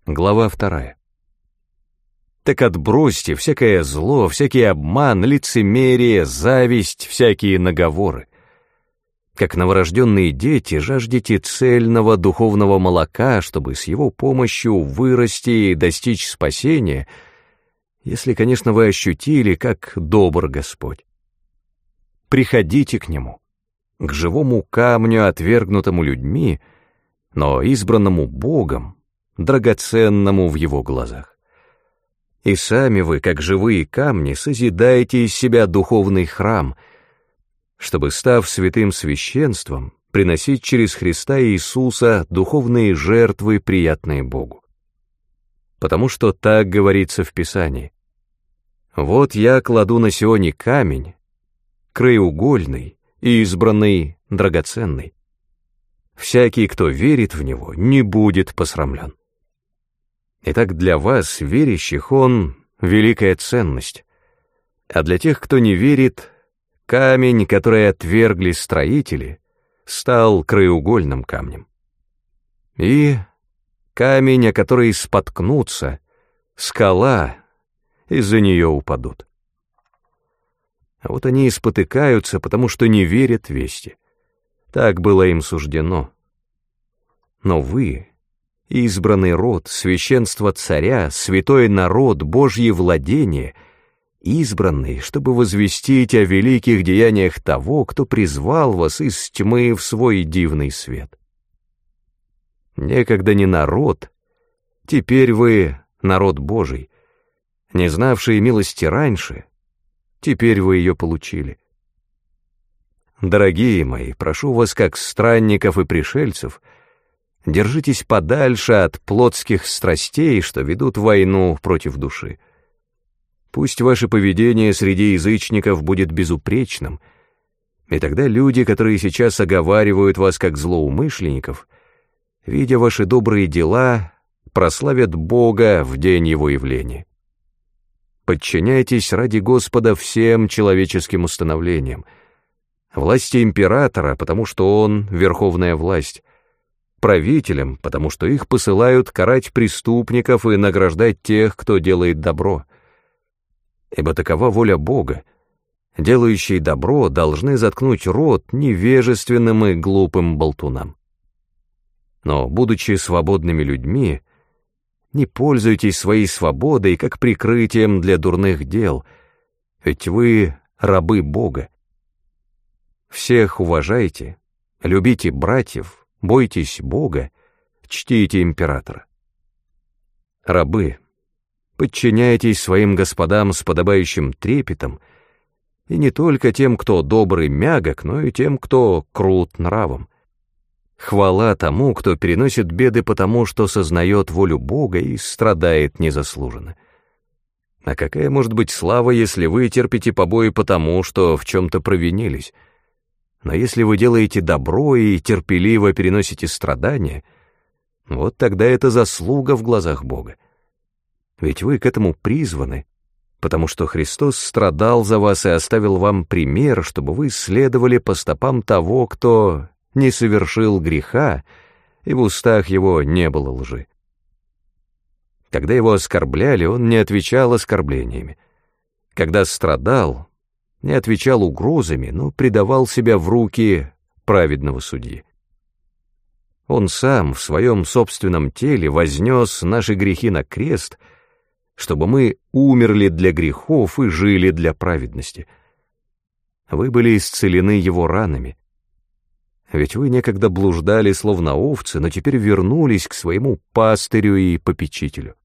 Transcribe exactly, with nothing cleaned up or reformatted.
Глава вторая. Так отбросьте всякое зло, всякий обман, лицемерие, зависть, всякие наговоры. Как новорожденные дети, жаждете цельного духовного молока, чтобы с его помощью вырасти и достичь спасения, если, конечно, вы ощутили, как добр Господь. Приходите к Нему, к живому камню, отвергнутому людьми, но избранному Богом, драгоценному в Его глазах. И сами вы, как живые камни, созидаете из себя духовный храм, чтобы, став святым священством, приносить через Христа Иисуса духовные жертвы, приятные Богу. Потому что так говорится в Писании: «Вот я кладу на Сионе камень, краеугольный, избранный, драгоценный. Всякий, кто верит в него, не будет посрамлен». Итак, для вас, верящих, он — великая ценность, а для тех, кто не верит, камень, который отвергли строители, стал краеугольным камнем. И камень, о который споткнутся, скала, из-за нее упадут. А вот они и спотыкаются, потому что не верят вести. Так было им суждено. Но вы — избранный род, священство царя, святой народ, Божье владение, избранный, чтобы возвестить о великих деяниях того, кто призвал вас из тьмы в свой дивный свет. Некогда не народ, теперь вы народ Божий, не знавшие милости раньше, теперь вы ее получили. Дорогие мои, прошу вас, как странников и пришельцев, держитесь подальше от плотских страстей, что ведут войну против души. Пусть ваше поведение среди язычников будет безупречным, и тогда люди, которые сейчас оговаривают вас как злоумышленников, видя ваши добрые дела, прославят Бога в день Его явления. Подчиняйтесь ради Господа всем человеческим установлениям, власти императора, потому что он — верховная власть, правителям, потому что их посылают карать преступников и награждать тех, кто делает добро. Ибо такова воля Бога. Делающие добро должны заткнуть рот невежественным и глупым болтунам. Но, будучи свободными людьми, не пользуйтесь своей свободой как прикрытием для дурных дел, ведь вы рабы Бога. Всех уважайте, любите братьев, бойтесь Бога, чтите императора. Рабы, подчиняйтесь своим господам с подобающим трепетом, и не только тем, кто добрый мягок, но и тем, кто крут нравом. Хвала тому, кто переносит беды потому, что сознает волю Бога и страдает незаслуженно. А какая может быть слава, если вы терпите побои потому, что в чем-то провинились? Но если вы делаете добро и терпеливо переносите страдания, вот тогда это заслуга в глазах Бога. Ведь вы к этому призваны, потому что Христос страдал за вас и оставил вам пример, чтобы вы следовали по стопам того, кто не совершил греха, и в устах его не было лжи. Когда его оскорбляли, он не отвечал оскорблениями. Когда страдал, не отвечал угрозами, но предавал себя в руки праведного судьи. Он сам в своем собственном теле вознес наши грехи на крест, чтобы мы умерли для грехов и жили для праведности. Вы были исцелены его ранами. Ведь вы некогда блуждали, словно овцы, но теперь вернулись к своему пастырю и попечителю.